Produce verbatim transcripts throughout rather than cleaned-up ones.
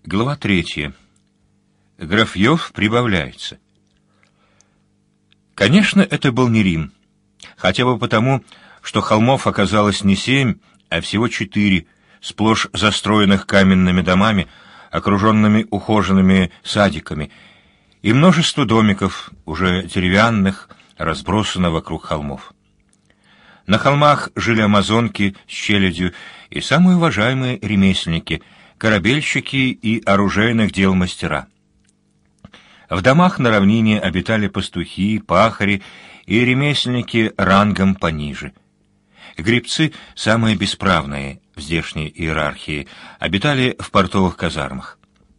Глава третья. Графьев прибавляется. Конечно, это был не Рим, хотя бы потому, что холмов оказалось не семь, а всего четыре, сплошь застроенных каменными домами, окруженными ухоженными садиками, и множество домиков, уже деревянных, разбросано вокруг холмов. На холмах жили амазонки с челядью и самые уважаемые ремесленники, корабельщики и оружейных дел мастера. В домах на равнине обитали пастухи, пахари и ремесленники рангом пониже. Гребцы, самые бесправные в здешней иерархии, обитали в портовых казармах.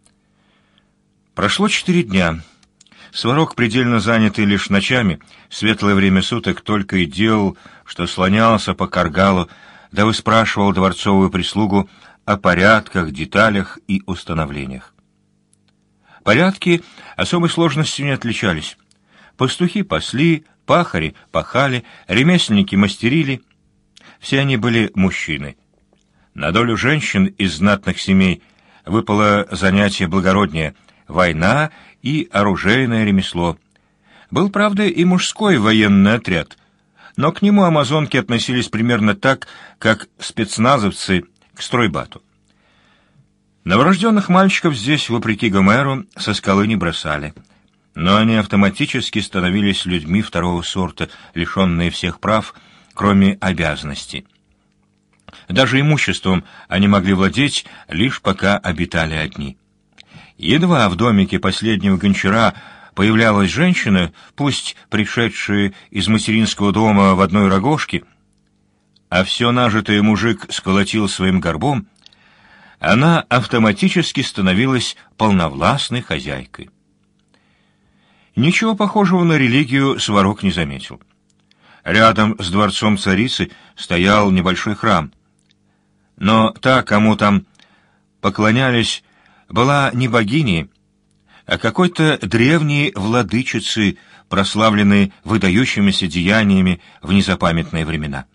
Прошло четыре дня. Сварог, предельно занятый лишь ночами, в светлое время суток только и делал, что слонялся по Каргалу, да выспрашивал дворцовую прислугу о порядках, деталях и установлениях. Порядки особой сложностью не отличались. Пастухи пасли, пахари пахали, ремесленники мастерили. Все они были мужчины. На долю женщин из знатных семей выпало занятие благороднее — война и оружейное ремесло. Был, правда, и мужской военный отряд, но к нему амазонки относились примерно так, как спецназовцы к стройбату. Новорожденных мальчиков здесь, вопреки Гомеру, со скалы не бросали, но они автоматически становились людьми второго сорта, лишенные всех прав, кроме обязанностей. Даже имуществом они могли владеть, лишь пока обитали одни. Едва в домике последнего гончара появлялась женщина, пусть пришедшая из материнского дома в одной рогожке, а все нажитое мужик сколотил своим горбом, она автоматически становилась полновластной хозяйкой. Ничего похожего на религию Сварог не заметил. Рядом с дворцом царицы стоял небольшой храм. Но та, кому там поклонялись, была не богиней, а какой-то древней владычицей, прославленной выдающимися деяниями в незапамятные времена.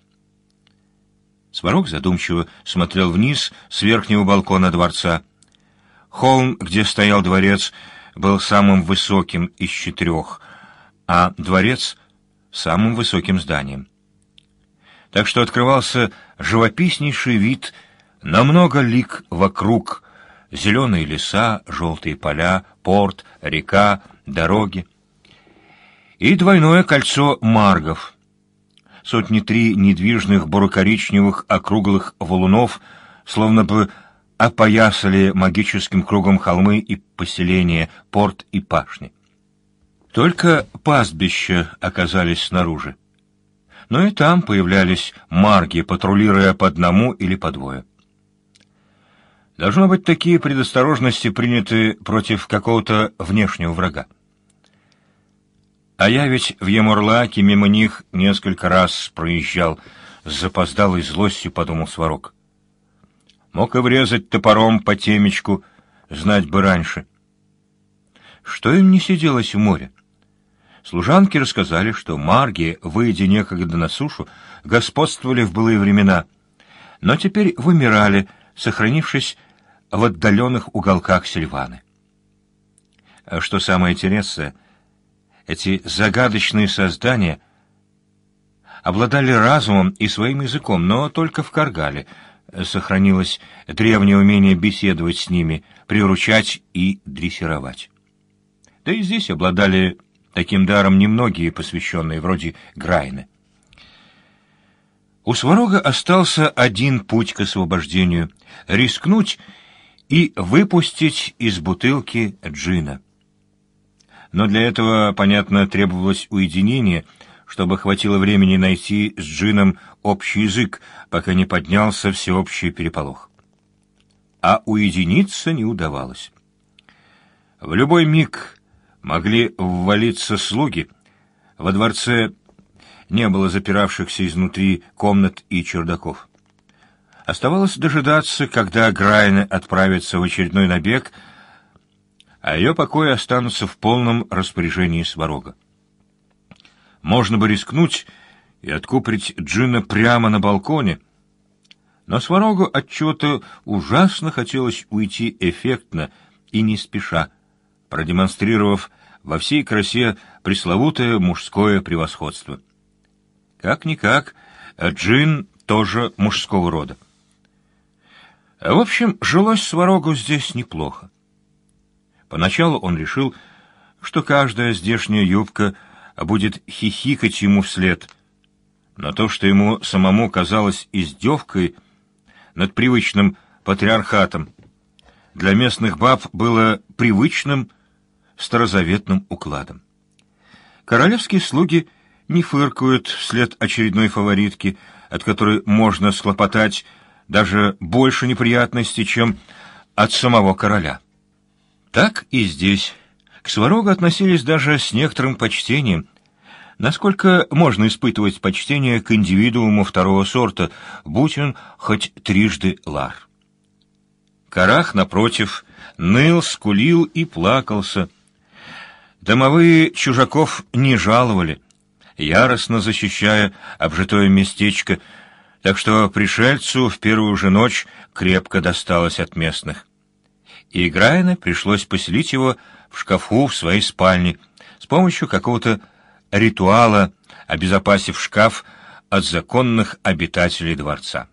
Сварог задумчиво смотрел вниз с верхнего балкона дворца. Холм, где стоял дворец, был самым высоким из четырех, а дворец — самым высоким зданием. Так что открывался живописнейший вид на много лиг вокруг: зеленые леса, желтые поля, порт, река, дороги и двойное кольцо маргов. Сотни три недвижных буро-коричневых округлых валунов словно бы опоясали магическим кругом холмы и поселения, порт и пашни. Только пастбища оказались снаружи. Но и там появлялись марги, патрулируя по одному или по двое. Должно быть, такие предосторожности приняты против какого-то внешнего врага. А я ведь в Емурлаке мимо них несколько раз проезжал, с запоздалой злостью подумал Сварог. Мог и врезать топором по темечку, знать бы раньше. Что им не сиделось в море? Служанки рассказали, что марги, выйдя некогда на сушу, господствовали в былые времена, но теперь вымирали, сохранившись в отдаленных уголках Сильваны. А что самое интересное, эти загадочные создания обладали разумом и своим языком, но только в Каргале сохранилось древнее умение беседовать с ними, приручать и дрессировать. Да и здесь обладали таким даром немногие посвященные, вроде Грайны. У Сварога остался один путь к освобождению — рискнуть и выпустить из бутылки джина. Но для этого, понятно, требовалось уединение, чтобы хватило времени найти с джином общий язык, пока не поднялся всеобщий переполох. А уединиться не удавалось. В любой миг могли ввалиться слуги. Во дворце не было запиравшихся изнутри комнат и чердаков. Оставалось дожидаться, когда Грайна отправится в очередной набег, а ее покои останутся в полном распоряжении Сварога. Можно бы рискнуть и откупорить джина прямо на балконе, Но Сварогу отчего-то ужасно хотелось уйти эффектно и не спеша, продемонстрировав во всей красе пресловутое мужское превосходство. Как-никак, джин тоже мужского рода. В общем, жилось Сварогу здесь неплохо. Поначалу он решил, что каждая здешняя юбка будет хихикать ему вслед, но то, что ему самому казалось издевкой над привычным патриархатом, для местных баб было привычным старозаветным укладом. Королевские слуги не фыркают вслед очередной фаворитки, от которой можно схлопотать даже больше неприятностей, чем от самого короля. Так и здесь к Сварогу относились даже с некоторым почтением, насколько можно испытывать почтение к индивидууму второго сорта, будь он хоть трижды лар. Карах, напротив, ныл, скулил и плакался. Домовые чужаков не жаловали, яростно защищая обжитое местечко, так что пришельцу в первую же ночь крепко досталось от местных. И Грайне пришлось поселить его в шкафу в своей спальне с помощью какого-то ритуала, обезопасив шкаф от законных обитателей дворца.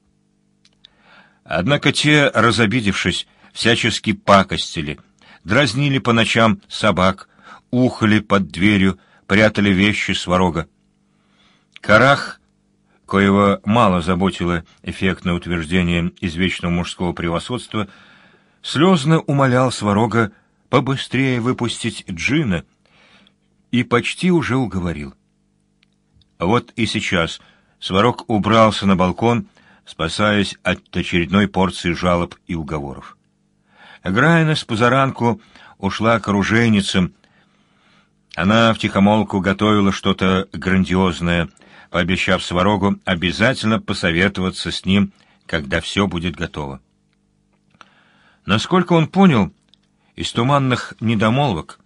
Однако те, разобидевшись, всячески пакостили, дразнили по ночам собак, ухали под дверью, прятали вещи Сварога. Карах, коего мало заботило эффектное утверждение извечного мужского превосходства, слезно умолял Сварога побыстрее выпустить джина и почти уже уговорил. Вот и сейчас Сварог убрался на балкон, спасаясь от очередной порции жалоб и уговоров. Грайна с позаранку ушла к оружейницам. Она втихомолку готовила что-то грандиозное, пообещав Сварогу обязательно посоветоваться с ним, когда все будет готово. Насколько он понял из туманных недомолвок,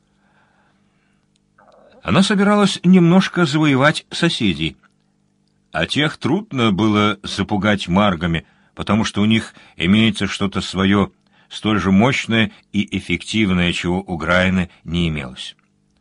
она собиралась немножко завоевать соседей, а тех трудно было запугать маргами, потому что у них имеется что-то свое, столь же мощное и эффективное, чего у Грайны не имелось.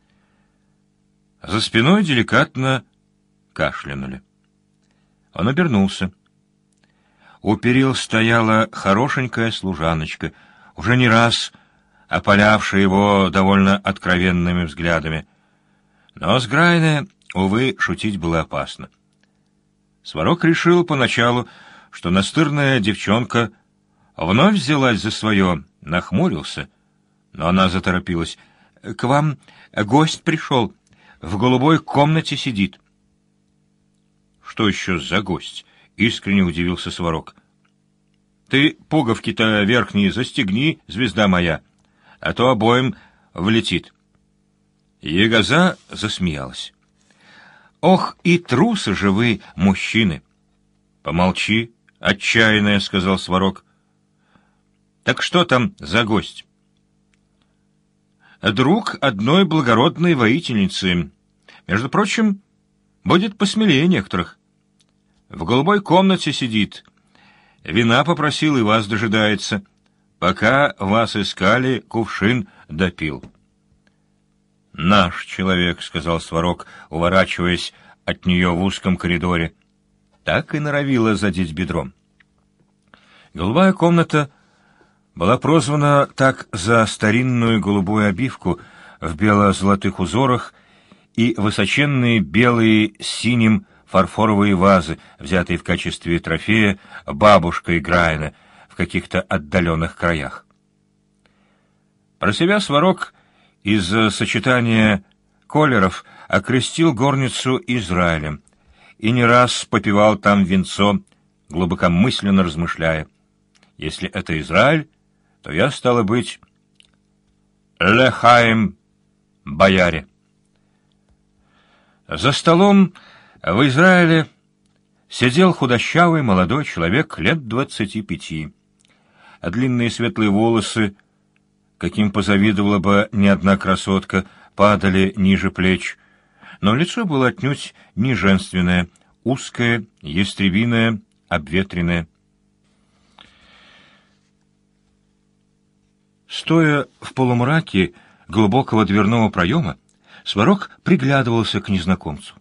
За спиной деликатно кашлянули. Он обернулся. У перил стояла хорошенькая служаночка, уже не раз опалявшая его довольно откровенными взглядами. Но с Грайне, увы, шутить было опасно. Сварог решил поначалу, что настырная девчонка вновь взялась за свое, нахмурился, но она заторопилась. — К вам гость пришел, в голубой комнате сидит. — Что еще за гость? — искренне удивился Сварог. — Ты пуговки-то верхние застегни, звезда моя, а то обоим влетит. Егоза засмеялась. — Ох, и трусы же вы, мужчины! — Помолчи, отчаянная, — сказал Сварог. — Так что там за гость? — Друг одной благородной воительницы. Между прочим, будет посмелее некоторых. В голубой комнате сидит. Вина попросил и вас дожидается. Пока вас искали, кувшин допил. — Наш человек, — сказал Сварог, уворачиваясь от нее в узком коридоре. Так и норовила задеть бедром. Голубая комната была прозвана так за старинную голубую обивку в бело-золотых узорах и высоченные белые с синим фарфоровые вазы, взятые в качестве трофея бабушкой Грайна в каких-то отдаленных краях. Про себя Сварог из-за сочетания колеров окрестил горницу Израилем и не раз попивал там винцо, глубокомысленно размышляя: если это Израиль, то я, стало быть, лехаим бояре. За столом в Израиле сидел худощавый молодой человек лет двадцати пяти, а длинные светлые волосы, каким позавидовала бы ни одна красотка, падали ниже плеч, но лицо было отнюдь не женственное, узкое, ястребиное, обветренное. Стоя в полумраке глубокого дверного проема, Сварог приглядывался к незнакомцу.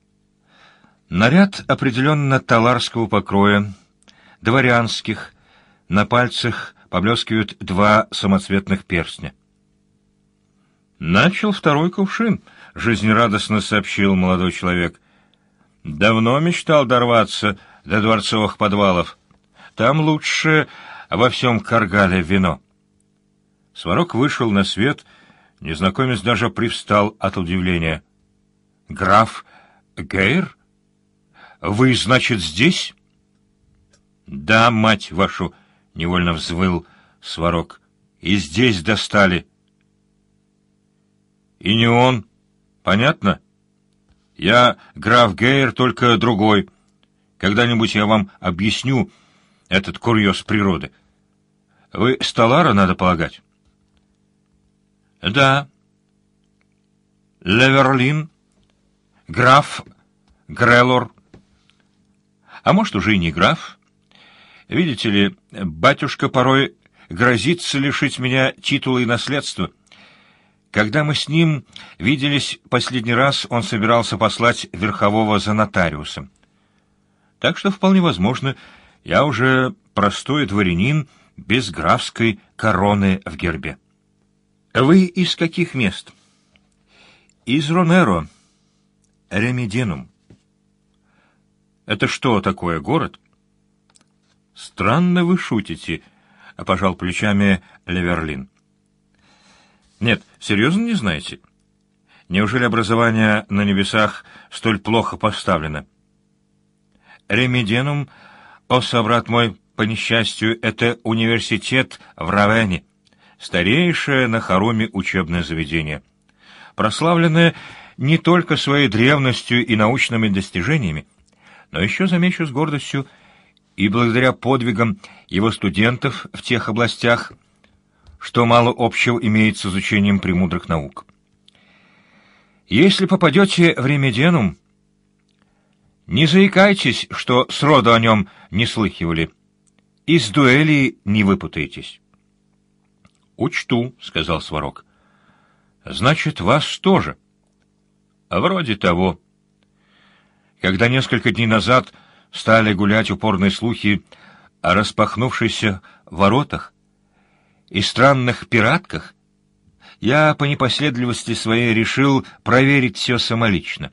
Наряд определенно таларского покроя, дворянских, на пальцах поблескивают два самоцветных перстня. «Начал второй кувшин», — жизнерадостно сообщил молодой человек. «Давно мечтал дорваться до дворцовых подвалов. Там лучше во всем Каргале вино». Сварог вышел на свет, незнакомец даже привстал от удивления. «Граф Гейр? Вы, значит, здесь?» «Да, мать вашу!» — невольно взвыл Сварог. «И здесь достали». «И не он. Понятно? Я граф Гейр, только другой. Когда-нибудь я вам объясню этот курьез природы. Вы с Талара, надо полагать?» «Да. Леверлин, граф Грелор. А может, уже и не граф. Видите ли, батюшка порой грозится лишить меня титула и наследства. Когда мы с ним виделись последний раз, он собирался послать верхового за нотариусом. Так что, вполне возможно, я уже простой дворянин без графской короны в гербе». «Вы из каких мест?» «Из Ронеро, Ремеденум». «Это что такое, город?» «Странно вы шутите», — пожал плечами Леверлин. «Нет, серьезно не знаете? Неужели образование на небесах столь плохо поставлено?» «Ремеденум, о, собрат мой, по несчастью, это университет в Равене, старейшее на Харуме учебное заведение, прославленное не только своей древностью и научными достижениями, но еще, замечу с гордостью, и благодаря подвигам его студентов в тех областях, что мало общего имеет с изучением премудрых наук. Если попадете в Ремеденум, не заикайтесь, что сроду о нем не слыхивали, из дуэли не выпутаетесь». «Учту», — сказал Сварог. «Значит, вас тоже?» «Вроде того». Когда несколько дней назад стали гулять упорные слухи о распахнувшихся воротах и странных пиратках, я по непоследовательности своей решил проверить все самолично.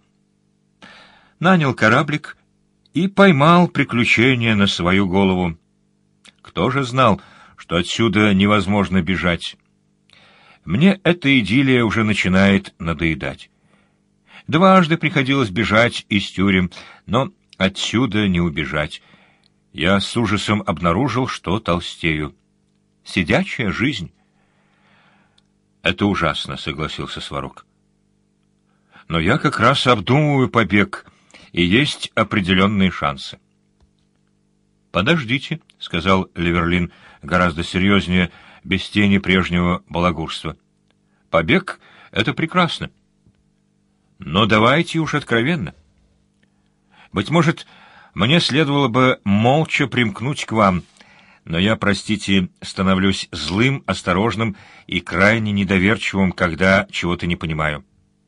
Нанял кораблик и поймал приключения на свою голову. Кто же знал, что отсюда невозможно бежать? Мне эта идиллия уже начинает надоедать. Дважды приходилось бежать из тюрем, но отсюда не убежать. Я с ужасом обнаружил, что толстею. Сидячая жизнь. «Это ужасно», — согласился Сварог. «Но я как раз обдумываю побег, и есть определенные шансы». «Подождите», — сказал Леверлин гораздо серьезнее, без тени прежнего балагурства. «Побег — это прекрасно. Но давайте уж откровенно. Быть может, мне следовало бы молча примкнуть к вам, но я, простите, становлюсь злым, осторожным и крайне недоверчивым, когда чего-то не понимаю».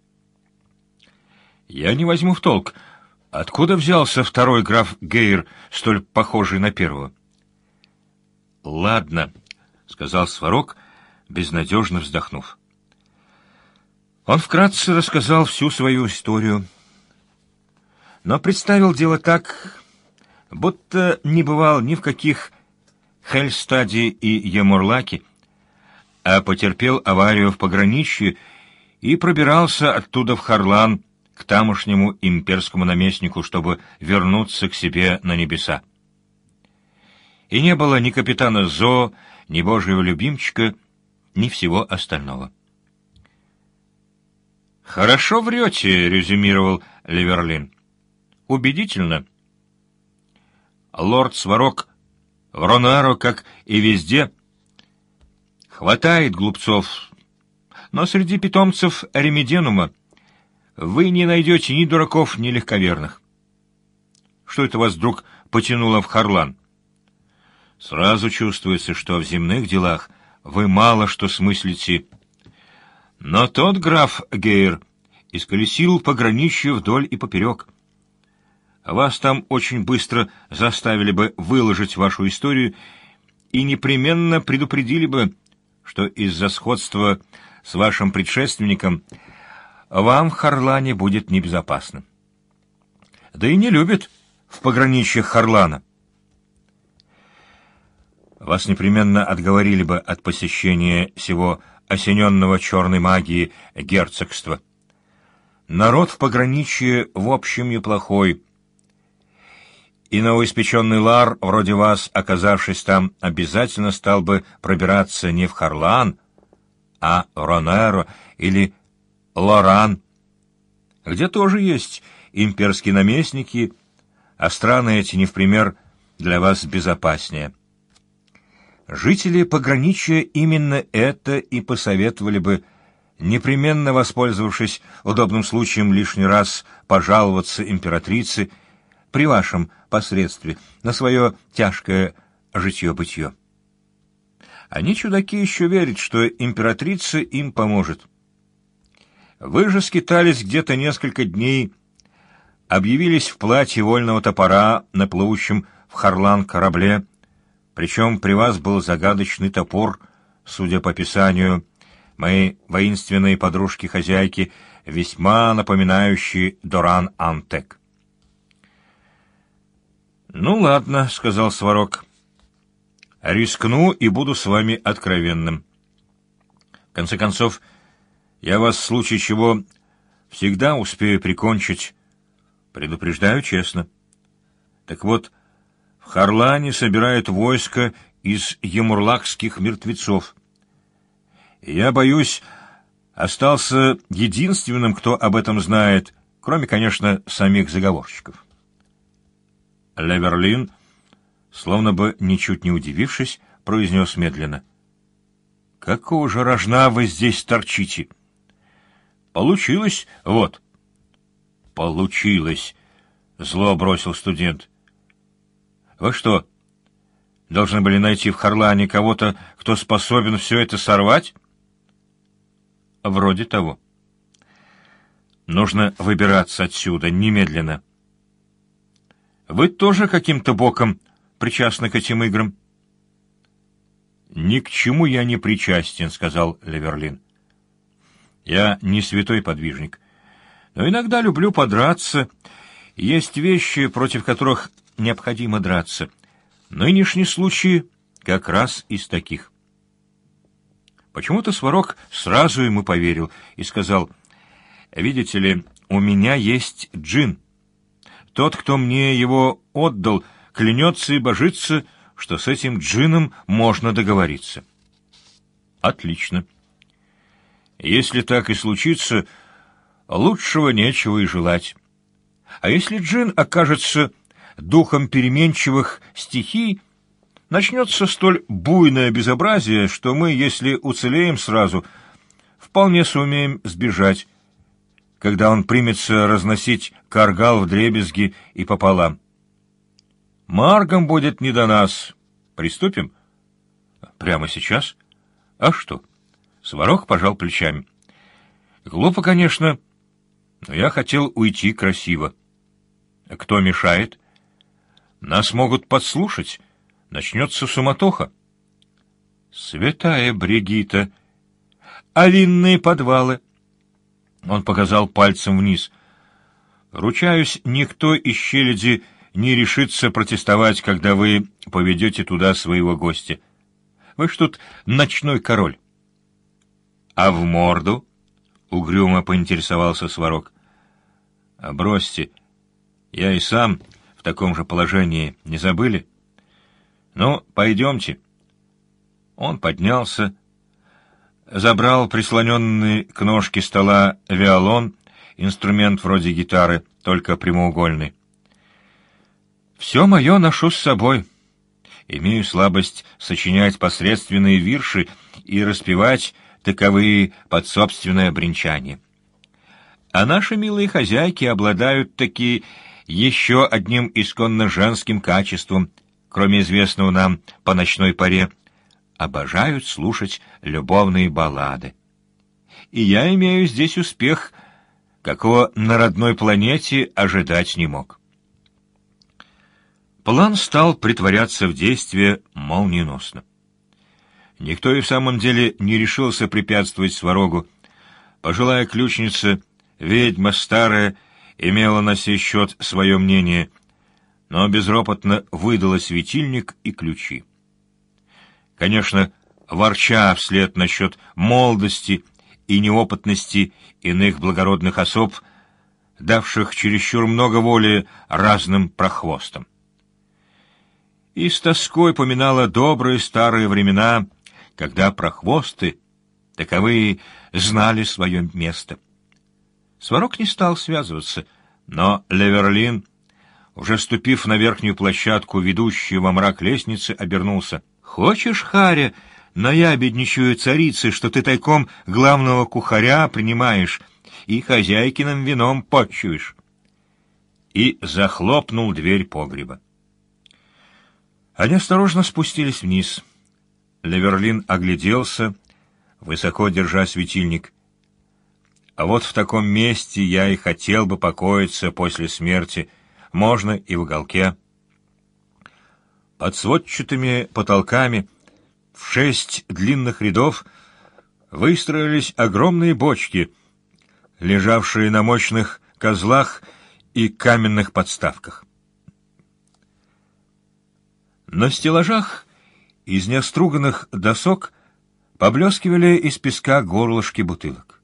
«Я не возьму в толк, откуда взялся второй граф Гейр, столь похожий на первого?» «Ладно», — сказал Сварог, безнадежно вздохнув. Он вкратце рассказал всю свою историю, но представил дело так, будто не бывал ни в каких Хельстаде и Емурлаке, а потерпел аварию в пограничье и пробирался оттуда в Харлан к тамошнему имперскому наместнику, чтобы вернуться к себе на небеса. И не было ни капитана Зо, ни божьего любимчика, ни всего остального. «Хорошо врете», — резюмировал Леверлин. «Убедительно. Лорд Сварог в Ронеро, как и везде, хватает глупцов, но среди питомцев Ремеденума вы не найдете ни дураков, ни легковерных. Что это вас вдруг потянуло в Харлан? Сразу чувствуется, что в земных делах вы мало что смыслите. Но тот граф Гейр исколесил пограничье вдоль и поперек. Вас там очень быстро заставили бы выложить вашу историю и непременно предупредили бы, что из-за сходства с вашим предшественником вам в Харлане будет небезопасно. Да и не любят в пограничьях Харлана. Вас непременно отговорили бы от посещения сего осененного черной магией герцогства. Народ в пограничье в общем неплохой, и новоиспеченный лар, вроде вас, оказавшись там, обязательно стал бы пробираться не в Харлан, а в Ронеро или Лоран, где тоже есть имперские наместники, а страны эти не в пример для вас безопаснее. Жители пограничья именно это и посоветовали бы, непременно воспользовавшись удобным случаем лишний раз пожаловаться императрице при вашем посредстве на свое тяжкое житье-бытье. Они, чудаки, еще верят, что императрица им поможет. Вы же скитались где-то несколько дней, объявились в платье вольного топора на плывущем в Харлан корабле, причем при вас был загадочный топор, судя по описанию моей воинственной подружки-хозяйки, весьма напоминающий Доран Антек. «Ну, ладно», — сказал Сварог. «Рискну и буду с вами откровенным. В конце концов, я вас в случае чего всегда успею прикончить. Предупреждаю честно. Так вот, в Харлане собирают войско из ямурлакских мертвецов. И я, боюсь, остался единственным, кто об этом знает, кроме, конечно, самих заговорщиков». Леверлин, словно бы ничуть не удивившись, произнес медленно: «Какого же рожна вы здесь торчите?» «Получилось, вот». «Получилось», — зло бросил студент. «Вы что, должны были найти в Харлане кого-то, кто способен все это сорвать?» «Вроде того». «Нужно выбираться отсюда немедленно». «Вы тоже каким-то боком причастны к этим играм?» «Ни к чему я не причастен», — сказал Леверлин. «Я не святой подвижник, но иногда люблю подраться. Есть вещи, против которых необходимо драться. Нынешний случай как раз из таких». Почему-то Сварог сразу ему поверил и сказал: «Видите ли, у меня есть джин. Тот, кто мне его отдал, клянется и божится, что с этим джином можно договориться». «Отлично. Если так и случится, лучшего нечего и желать. А если джин окажется духом переменчивых стихий, начнется столь буйное безобразие, что мы, если уцелеем сразу, вполне сумеем сбежать, когда он примется разносить каргал вдребезги и пополам. Маргам будет не до нас. Приступим? Прямо сейчас? А что? Сварог пожал плечами. Глупо, конечно, но я хотел уйти красиво. Кто мешает? Нас могут подслушать. Начнется суматоха. Святая Бригитта! А винные подвалы? Он показал пальцем вниз. «Ручаюсь, никто из челяди не решится протестовать, когда вы поведете туда своего гостя. Вы ж тут ночной король». «А в морду?» — угрюмо поинтересовался Сварог. «А бросьте, я и сам в таком же положении, не забыли? Ну, пойдемте». Он поднялся, забрал прислоненный к ножке стола виолон, инструмент вроде гитары, только прямоугольный. «Все мое ношу с собой. Имею слабость сочинять посредственные вирши и распевать таковые под собственное бренчание. А наши милые хозяйки обладают таки еще одним исконно женским качеством, кроме известного нам по ночной поре, обожают слушать любовные баллады. И я имею здесь успех, какого на родной планете ожидать не мог. План стал притворяться в действие молниеносно. Никто и в самом деле не решился препятствовать Сварогу. Пожилая ключница, ведьма старая, имела на сей счет свое мнение, но безропотно выдала светильник и ключи. Конечно, ворча вслед насчет молодости и неопытности иных благородных особ, давших чересчур много воли разным прохвостам. И с тоской поминала добрые старые времена, когда прохвосты, таковые, знали свое место. Сварог не стал связываться, но Леверлин, уже ступив на верхнюю площадку, ведущую во мрак лестницы, обернулся. «Хочешь, Харя, наябедничаю царицы, что ты тайком главного кухаря принимаешь и хозяйкиным вином почуешь?» И захлопнул дверь погреба. Они осторожно спустились вниз. Леверлин огляделся, высоко держа светильник. «А вот в таком месте я и хотел бы покоиться после смерти, можно и в уголке». Под сводчатыми потолками в шесть длинных рядов выстроились огромные бочки, лежавшие на мощных козлах и каменных подставках. На стеллажах из неоструганных досок поблескивали из песка горлышки бутылок.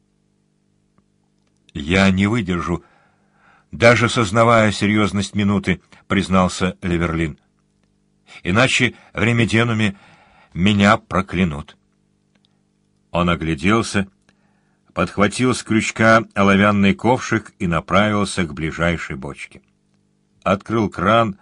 «Я не выдержу, даже сознавая серьезность минуты», — признался Леверлин. «Иначе в Ремеденуме меня проклянут». Он огляделся, подхватил с крючка оловянный ковшик и направился к ближайшей бочке. Открыл кран,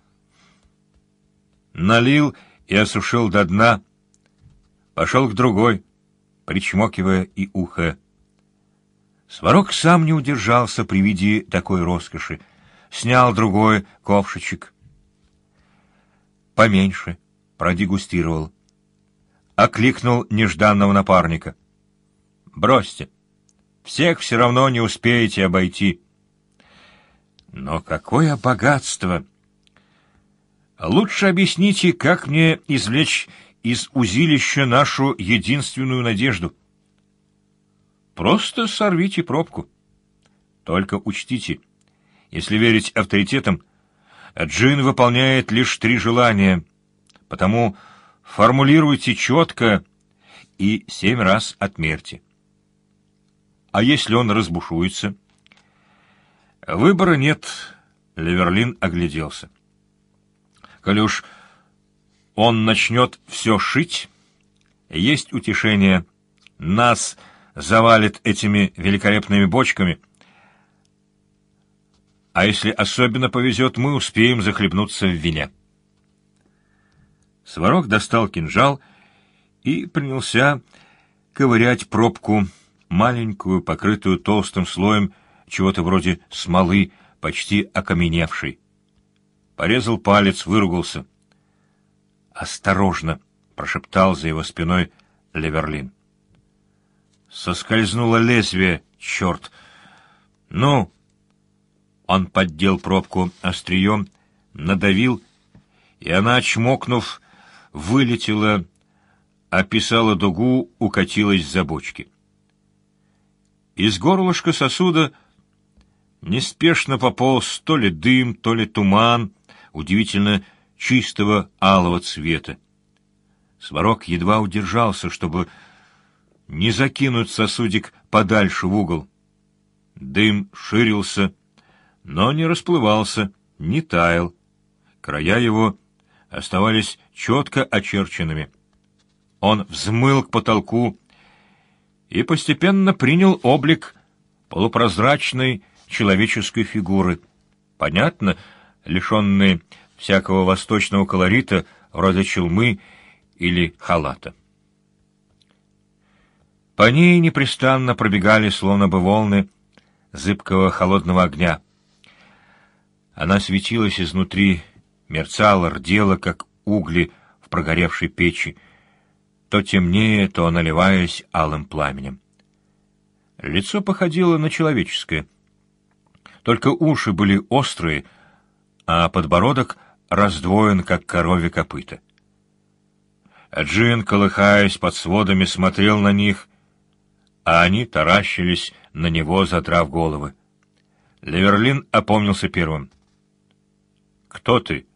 налил и осушил до дна, пошел к другой, причмокивая и ухая. Сварог сам не удержался при виде такой роскоши, снял другой ковшичек, поменьше, продегустировал, окликнул нежданного напарника. «Бросьте, всех все равно не успеете обойти». «Но какое богатство! Лучше объясните, как мне извлечь из узилища нашу единственную надежду». «Просто сорвите пробку. Только учтите, если верить авторитетам, джин выполняет лишь три желания, потому формулируйте четко и семь раз отмерьте. А если он разбушуется?» «Выбора нет», — Леверлин огляделся. «Коли уж он начнет все шить, есть утешение, нас завалит этими великолепными бочками, а если особенно повезет, мы успеем захлебнуться в вине». Сварог достал кинжал и принялся ковырять пробку, маленькую, покрытую толстым слоем чего-то вроде смолы, почти окаменевшей. Порезал палец, выругался. «Осторожно!» — прошептал за его спиной Леверлин. Соскользнуло лезвие, черт! «Ну!» Он поддел пробку острием, надавил, и она, чмокнув, вылетела, описала дугу, укатилась за бочки. Из горлышка сосуда неспешно пополз то ли дым, то ли туман, удивительно чистого алого цвета. Сварог едва удержался, чтобы не закинуть сосудик подальше в угол. Дым ширился, но не расплывался, не таял. Края его оставались четко очерченными. Он взмыл к потолку и постепенно принял облик полупрозрачной человеческой фигуры, понятно, лишенной всякого восточного колорита, вроде челмы или халата. По ней непрестанно пробегали, словно бы волны, зыбкого холодного огня. Она светилась изнутри, мерцала, рдела, как угли в прогоревшей печи, то темнее, то наливаясь алым пламенем. Лицо походило на человеческое, только уши были острые, а подбородок раздвоен, как коровье копыто. Джин, колыхаясь под сводами, смотрел на них, а они таращились на него, задрав головы. Леверлин опомнился первым. «Кто ты?»